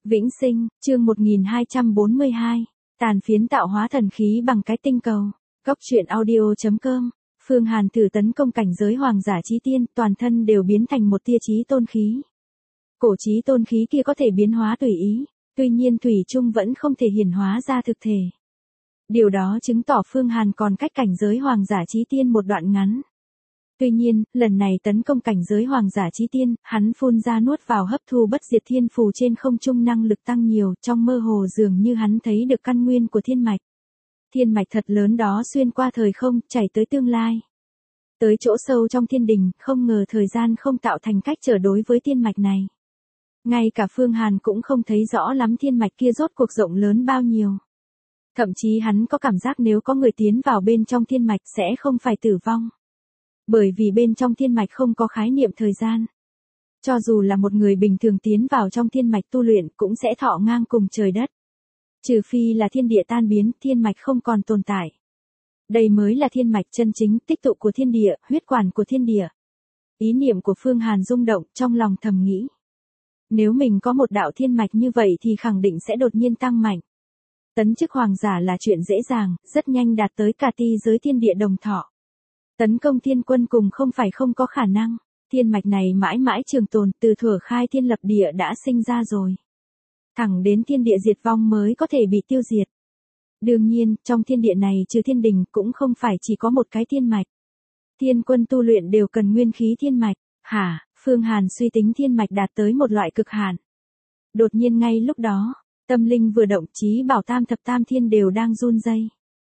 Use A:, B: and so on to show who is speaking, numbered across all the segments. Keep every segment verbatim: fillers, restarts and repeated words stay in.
A: Vĩnh Sinh, chương một nghìn hai trăm bốn mươi hai. Tàn phiến tạo hóa thần khí bằng cái tinh cầu. Góc truyện audio chấm com. Phương Hàn thử tấn công cảnh giới hoàng giả chí tiên, toàn thân đều biến thành một tia chí tôn khí. Cổ chí tôn khí kia có thể biến hóa tùy ý, tuy nhiên thủy chung vẫn không thể hiển hóa ra thực thể. Điều đó chứng tỏ Phương Hàn còn cách cảnh giới hoàng giả chí tiên một đoạn ngắn. Tuy nhiên, lần này tấn công cảnh giới hoàng giả chí tiên, hắn phun ra nuốt vào hấp thu bất diệt thiên phù trên không trung năng lực tăng nhiều, trong mơ hồ dường như hắn thấy được căn nguyên của thiên mạch. Thiên mạch thật lớn đó xuyên qua thời không, chảy tới tương lai. Tới chỗ sâu trong thiên đình, không ngờ thời gian không tạo thành cách trở đối với thiên mạch này. Ngay cả Phương Hàn cũng không thấy rõ lắm thiên mạch kia rốt cuộc rộng lớn bao nhiêu. Thậm chí hắn có cảm giác nếu có người tiến vào bên trong thiên mạch sẽ không phải tử vong. Bởi vì bên trong thiên mạch không có khái niệm thời gian. Cho dù là một người bình thường tiến vào trong thiên mạch tu luyện cũng sẽ thọ ngang cùng trời đất. Trừ phi là thiên địa tan biến, thiên mạch không còn tồn tại. Đây mới là thiên mạch chân chính, tích tụ của thiên địa, huyết quản của thiên địa. Ý niệm của Phương Hàn rung động, trong lòng thầm nghĩ. Nếu mình có một đạo thiên mạch như vậy thì khẳng định sẽ đột nhiên tăng mạnh. Tấn chức hoàng giả là chuyện dễ dàng, rất nhanh đạt tới cả ti giới thiên địa đồng thọ. Tấn công thiên quân cùng không phải không có khả năng, thiên mạch này mãi mãi trường tồn, từ thuở khai thiên lập địa đã sinh ra rồi. Thẳng đến thiên địa diệt vong mới có thể bị tiêu diệt. Đương nhiên, trong thiên địa này trừ thiên đình cũng không phải chỉ có một cái thiên mạch. Thiên quân tu luyện đều cần nguyên khí thiên mạch. Hả, Phương Hàn suy tính thiên mạch đạt tới một loại cực hạn. Đột nhiên ngay lúc đó, tâm linh vừa động, chí bảo tam thập tam thiên đều đang run rẩy.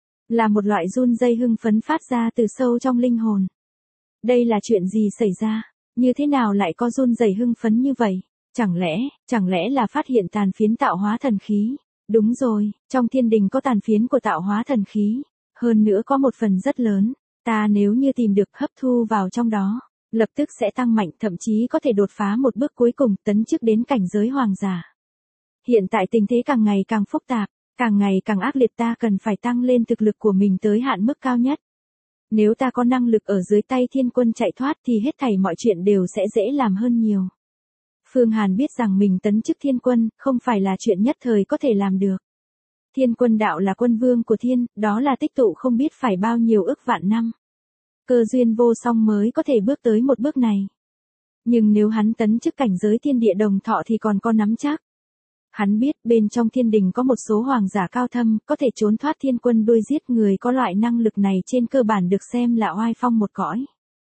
A: Là một loại run rẩy hưng phấn phát ra từ sâu trong linh hồn. Đây là chuyện gì xảy ra? Như thế nào lại có run rẩy hưng phấn như vậy? Chẳng lẽ, chẳng lẽ là phát hiện tàn phiến tạo hóa thần khí? Đúng rồi, trong thiên đình có tàn phiến của tạo hóa thần khí. Hơn nữa có một phần rất lớn. Ta nếu như tìm được hấp thu vào trong đó, lập tức sẽ tăng mạnh, thậm chí có thể đột phá một bước cuối cùng, tấn chức đến cảnh giới hoàng giả. Hiện tại tình thế càng ngày càng phức tạp, càng ngày càng ác liệt, ta cần phải tăng lên thực lực của mình tới hạn mức cao nhất. Nếu ta có năng lực ở dưới tay thiên quân chạy thoát thì hết thảy mọi chuyện đều sẽ dễ làm hơn nhiều. Phương Hàn biết rằng mình tấn chức thiên quân, không phải là chuyện nhất thời có thể làm được. Thiên quân đạo là quân vương của thiên, đó là tích tụ không biết phải bao nhiêu ức vạn năm. Cơ duyên vô song mới có thể bước tới một bước này. Nhưng nếu hắn tấn chức cảnh giới thiên địa đồng thọ thì còn có nắm chắc. Hắn biết bên trong thiên đình có một số hoàng giả cao thâm, có thể trốn thoát thiên quân đuôi giết, người có loại năng lực này trên cơ bản được xem là oai phong một cõi.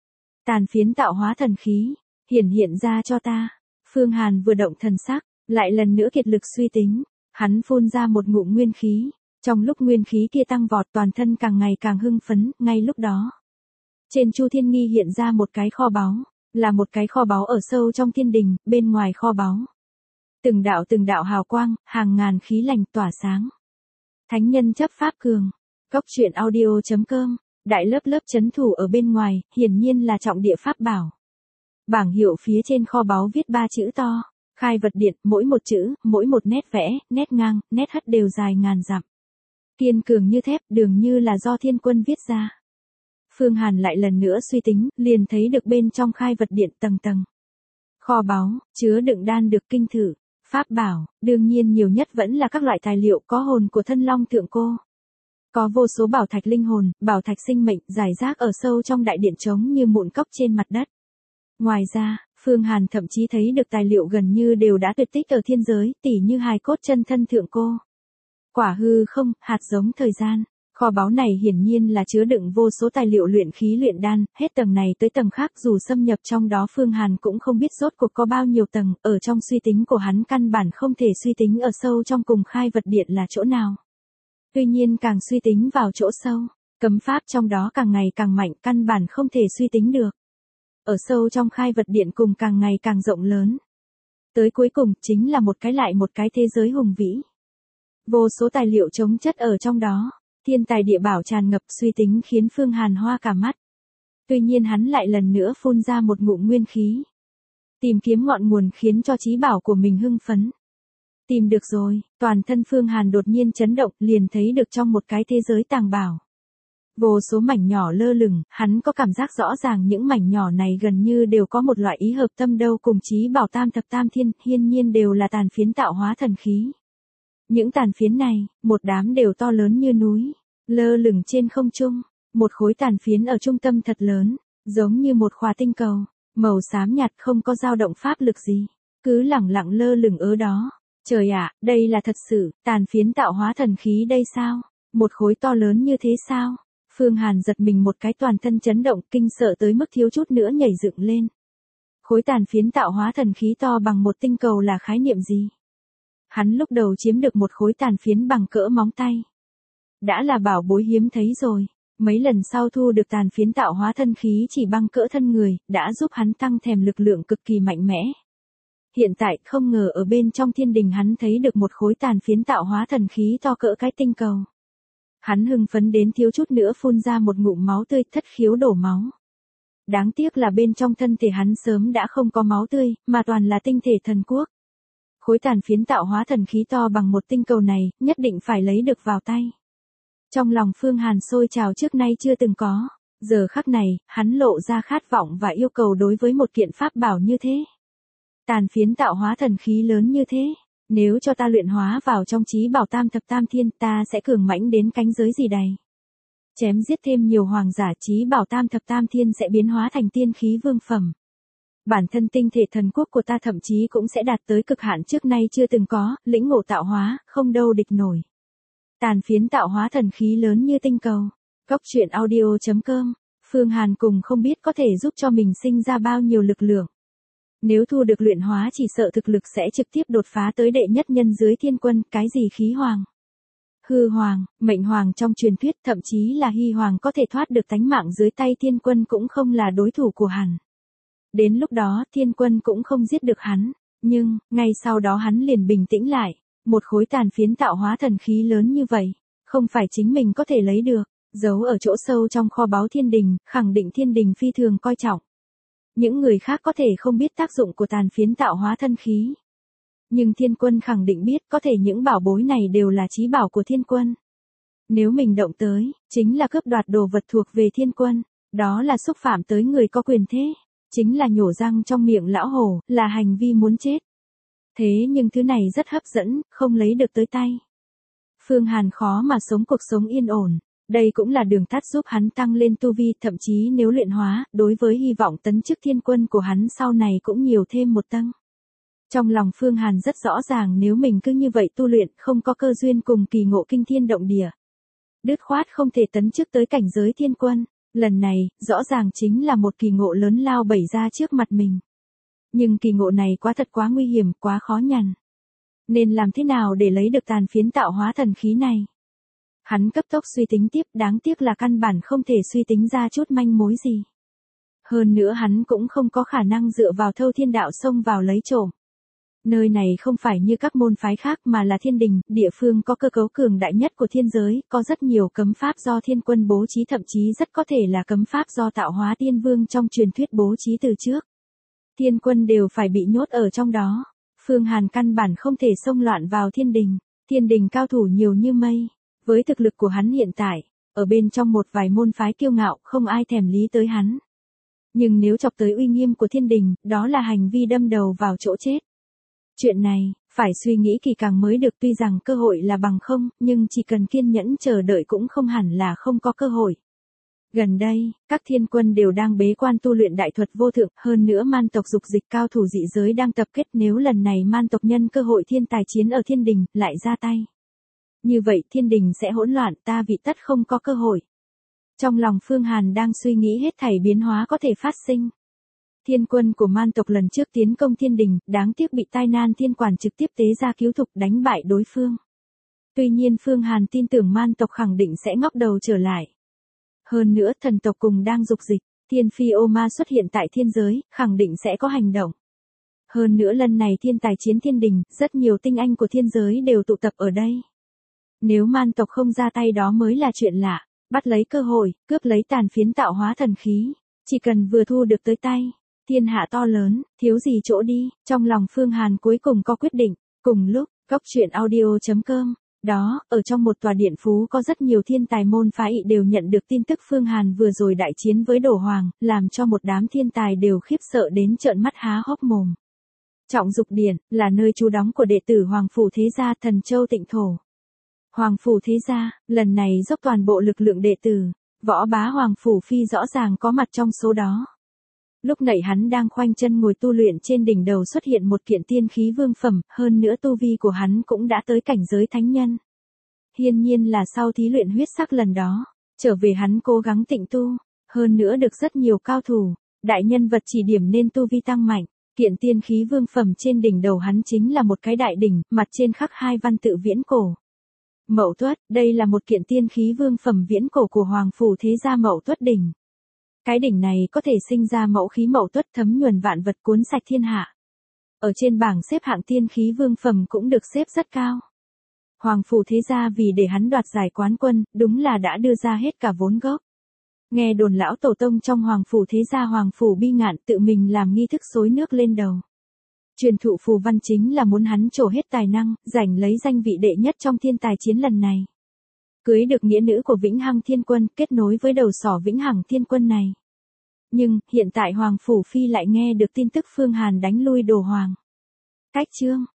A: Tàn phiến tạo hóa thần khí, hiển hiện ra cho ta. Phương Hàn vừa động thần sắc, lại lần nữa kiệt lực suy tính, hắn phun ra một ngụm nguyên khí. Trong lúc nguyên khí kia tăng vọt, toàn thân càng ngày càng hưng phấn, ngay lúc đó. Trên Chu Thiên Nghi hiện ra một cái kho báu, là một cái kho báu ở sâu trong thiên đình, bên ngoài kho báu. Từng đạo từng đạo hào quang, hàng ngàn khí lành tỏa sáng. Thánh nhân chấp pháp cường. Góc truyện audio chấm com. Đại lớp lớp chấn thủ ở bên ngoài, hiển nhiên là trọng địa pháp bảo. Bảng hiệu phía trên kho báu viết ba chữ to. Khai vật điện, mỗi một chữ, mỗi một nét vẽ, nét ngang, nét hất đều dài ngàn dặm. Kiên cường như thép, dường như là do thiên quân viết ra. Phương Hàn lại lần nữa suy tính, liền thấy được bên trong khai vật điện tầng tầng. Kho báu, chứa đựng đan được kinh thử. Pháp bảo, đương nhiên nhiều nhất vẫn là các loại tài liệu có hồn của thân long thượng cô. Có vô số bảo thạch linh hồn, bảo thạch sinh mệnh, rải rác ở sâu trong đại điện trống như mụn cốc trên mặt đất. Ngoài ra, Phương Hàn thậm chí thấy được tài liệu gần như đều đã tuyệt tích ở thiên giới, tỉ như hài cốt chân thân thượng cô. Quả hư không, hạt giống thời gian. Kho báu này hiển nhiên là chứa đựng vô số tài liệu luyện khí luyện đan, hết tầng này tới tầng khác, dù xâm nhập trong đó Phương Hàn cũng không biết rốt cuộc có bao nhiêu tầng, ở trong suy tính của hắn căn bản không thể suy tính ở sâu trong cùng khai vật điện là chỗ nào. Tuy nhiên càng suy tính vào chỗ sâu, cấm pháp trong đó càng ngày càng mạnh, căn bản không thể suy tính được. Ở sâu trong khai vật điện cùng càng ngày càng rộng lớn. Tới cuối cùng chính là một cái lại một cái thế giới hùng vĩ. Vô số tài liệu chống chất ở trong đó. Thiên tài địa bảo tràn ngập, suy tính khiến Phương Hàn hoa cả mắt. Tuy nhiên hắn lại lần nữa phun ra một ngụm nguyên khí. Tìm kiếm ngọn nguồn khiến cho chí bảo của mình hưng phấn. Tìm được rồi, toàn thân Phương Hàn đột nhiên chấn động, liền thấy được trong một cái thế giới tàng bảo. Vô số mảnh nhỏ lơ lửng, hắn có cảm giác rõ ràng những mảnh nhỏ này gần như đều có một loại ý hợp tâm đâu cùng chí bảo tam thập tam thiên, hiên nhiên đều là tàn phiến tạo hóa thần khí. Những tàn phiến này, một đám đều to lớn như núi, lơ lửng trên không trung, một khối tàn phiến ở trung tâm thật lớn, giống như một khỏa tinh cầu, màu xám nhạt không có dao động pháp lực gì, cứ lẳng lặng lơ lửng ở đó. Trời ạ, đây là thật sự, tàn phiến tạo hóa thần khí đây sao? Một khối to lớn như thế sao? Phương Hàn giật mình một cái toàn thân chấn động, kinh sợ tới mức thiếu chút nữa nhảy dựng lên. Khối tàn phiến tạo hóa thần khí to bằng một tinh cầu là khái niệm gì? Hắn lúc đầu chiếm được một khối tàn phiến bằng cỡ móng tay. Đã là bảo bối hiếm thấy rồi, mấy lần sau thu được tàn phiến tạo hóa thân khí chỉ bằng cỡ thân người, đã giúp hắn tăng thèm lực lượng cực kỳ mạnh mẽ. Hiện tại không ngờ ở bên trong thiên đình hắn thấy được một khối tàn phiến tạo hóa thần khí to cỡ cái tinh cầu. Hắn hưng phấn đến thiếu chút nữa phun ra một ngụm máu tươi, thất khiếu đổ máu. Đáng tiếc là bên trong thân thể hắn sớm đã không có máu tươi, mà toàn là tinh thể thần quốc. Khối tàn phiến tạo hóa thần khí to bằng một tinh cầu này, nhất định phải lấy được vào tay. Trong lòng Phương Hàn sôi trào trước nay chưa từng có, giờ khắc này, hắn lộ ra khát vọng và yêu cầu đối với một kiện pháp bảo như thế. Tàn phiến tạo hóa thần khí lớn như thế, nếu cho ta luyện hóa vào trong chí bảo tam thập tam thiên, ta sẽ cường mãnh đến cánh giới gì đầy. Chém giết thêm nhiều hoàng giả, chí bảo tam thập tam thiên sẽ biến hóa thành tiên khí vương phẩm. Bản thân tinh thể thần quốc của ta thậm chí cũng sẽ đạt tới cực hạn trước nay chưa từng có, lĩnh ngộ tạo hóa, không đâu địch nổi. Tàn phiến tạo hóa thần khí lớn như tinh cầu. Góc truyện audio chấm com, Phương Hàn cùng không biết có thể giúp cho mình sinh ra bao nhiêu lực lượng. Nếu thu được luyện hóa chỉ sợ thực lực sẽ trực tiếp đột phá tới đệ nhất nhân dưới thiên quân, cái gì khí hoàng, hư hoàng, mệnh hoàng trong truyền thuyết, thậm chí là hy hoàng có thể thoát được tánh mạng dưới tay thiên quân cũng không là đối thủ của hắn. Đến lúc đó thiên quân cũng không giết được hắn, nhưng, ngay sau đó hắn liền bình tĩnh lại, một khối tàn phiến tạo hóa thần khí lớn như vậy, không phải chính mình có thể lấy được, giấu ở chỗ sâu trong kho báu thiên đình, khẳng định thiên đình phi thường coi trọng. Những người khác có thể không biết tác dụng của tàn phiến tạo hóa thân khí. Nhưng thiên quân khẳng định biết, có thể những bảo bối này đều là chí bảo của thiên quân. Nếu mình động tới, chính là cướp đoạt đồ vật thuộc về thiên quân, đó là xúc phạm tới người có quyền thế, chính là nhổ răng trong miệng lão hổ, là hành vi muốn chết. Thế nhưng thứ này rất hấp dẫn, không lấy được tới tay. Phương Hàn khó mà sống cuộc sống yên ổn. Đây cũng là đường tắt giúp hắn tăng lên tu vi, thậm chí nếu luyện hóa, đối với hy vọng tấn chức thiên quân của hắn sau này cũng nhiều thêm một tầng. Trong lòng Phương Hàn rất rõ ràng nếu mình cứ như vậy tu luyện không có cơ duyên cùng kỳ ngộ kinh thiên động địa. Đứt khoát không thể tấn chức tới cảnh giới thiên quân, lần này, rõ ràng chính là một kỳ ngộ lớn lao bày ra trước mặt mình. Nhưng kỳ ngộ này quá thật quá nguy hiểm, quá khó nhằn. Nên làm thế nào để lấy được tàn phiến tạo hóa thần khí này? Hắn cấp tốc suy tính tiếp, đáng tiếc là căn bản không thể suy tính ra chút manh mối gì. Hơn nữa hắn cũng không có khả năng dựa vào thâu thiên đạo xông vào lấy trộm. Nơi này không phải như các môn phái khác mà là thiên đình, địa phương có cơ cấu cường đại nhất của thiên giới, có rất nhiều cấm pháp do thiên quân bố trí, thậm chí rất có thể là cấm pháp do tạo hóa tiên vương trong truyền thuyết bố trí từ trước. Thiên quân đều phải bị nhốt ở trong đó. Phương Hàn căn bản không thể xông loạn vào thiên đình, thiên đình cao thủ nhiều như mây. Với thực lực của hắn hiện tại, ở bên trong một vài môn phái kiêu ngạo không ai thèm lý tới hắn. Nhưng nếu chọc tới uy nghiêm của thiên đình, đó là hành vi đâm đầu vào chỗ chết. Chuyện này, phải suy nghĩ kỳ càng mới được, tuy rằng cơ hội là bằng không, nhưng chỉ cần kiên nhẫn chờ đợi cũng không hẳn là không có cơ hội. Gần đây, các thiên quân đều đang bế quan tu luyện đại thuật vô thượng, hơn nữa man tộc dục dịch cao thủ dị giới đang tập kết, nếu lần này man tộc nhân cơ hội thiên tài chiến ở thiên đình, lại ra tay. Như vậy thiên đình sẽ hỗn loạn, ta vị tất không có cơ hội. Trong lòng Phương Hàn đang suy nghĩ hết thảy biến hóa có thể phát sinh. Thiên quân của man tộc lần trước tiến công thiên đình, đáng tiếc bị tai nan thiên quản trực tiếp tế ra cứu thục đánh bại đối phương. Tuy nhiên Phương Hàn tin tưởng man tộc khẳng định sẽ ngóc đầu trở lại. Hơn nữa thần tộc cùng đang dục dịch, thiên phi ô ma xuất hiện tại thiên giới, khẳng định sẽ có hành động. Hơn nữa lần này thiên tài chiến thiên đình, rất nhiều tinh anh của thiên giới đều tụ tập ở đây. Nếu man tộc không ra tay đó mới là chuyện lạ, bắt lấy cơ hội, cướp lấy tàn phiến tạo hóa thần khí, chỉ cần vừa thu được tới tay, thiên hạ to lớn, thiếu gì chỗ đi, trong lòng Phương Hàn cuối cùng có quyết định. Cùng lúc, góc truyện audio chấm com đó, ở trong một tòa điện phú có rất nhiều thiên tài môn phái đều nhận được tin tức Phương Hàn vừa rồi đại chiến với Đổ Hoàng, làm cho một đám thiên tài đều khiếp sợ đến trợn mắt há hốc mồm. Trọng Dục Điện, là nơi trú đóng của đệ tử Hoàng Phủ Thế Gia Thần Châu Tịnh Thổ. Hoàng Phủ Thế Gia, lần này dốc toàn bộ lực lượng đệ tử, Võ Bá Hoàng Phủ Phi rõ ràng có mặt trong số đó. Lúc nãy hắn đang khoanh chân ngồi tu luyện trên đỉnh đầu xuất hiện một kiện tiên khí vương phẩm, hơn nữa tu vi của hắn cũng đã tới cảnh giới thánh nhân. Hiển nhiên là sau thí luyện huyết sắc lần đó, trở về hắn cố gắng tịnh tu, hơn nữa được rất nhiều cao thủ, đại nhân vật chỉ điểm nên tu vi tăng mạnh. Kiện tiên khí vương phẩm trên đỉnh đầu hắn chính là một cái đại đỉnh, mặt trên khắc hai văn tự viễn cổ. Mậu Tuất, đây là một kiện tiên khí vương phẩm viễn cổ của Hoàng Phủ Thế Gia Mậu Tuất đỉnh. Cái đỉnh này có thể sinh ra mẫu khí Mậu Tuất thấm nhuần vạn vật cuốn sạch thiên hạ. Ở trên bảng xếp hạng tiên khí vương phẩm cũng được xếp rất cao. Hoàng Phủ Thế Gia vì để hắn đoạt giải quán quân, đúng là đã đưa ra hết cả vốn gốc. Nghe đồn lão tổ tông trong Hoàng Phủ Thế Gia Hoàng Phủ Bi Ngạn tự mình làm nghi thức xối nước lên đầu. Truyền thụ phù văn chính là muốn hắn trổ hết tài năng, giành lấy danh vị đệ nhất trong thiên tài chiến lần này. Cưới được nghĩa nữ của Vĩnh Hằng Thiên Quân, kết nối với đầu sỏ Vĩnh Hằng Thiên Quân này. Nhưng, hiện tại Hoàng Phủ Phi lại nghe được tin tức Phương Hàn đánh lui Đồ Hoàng. Cách chương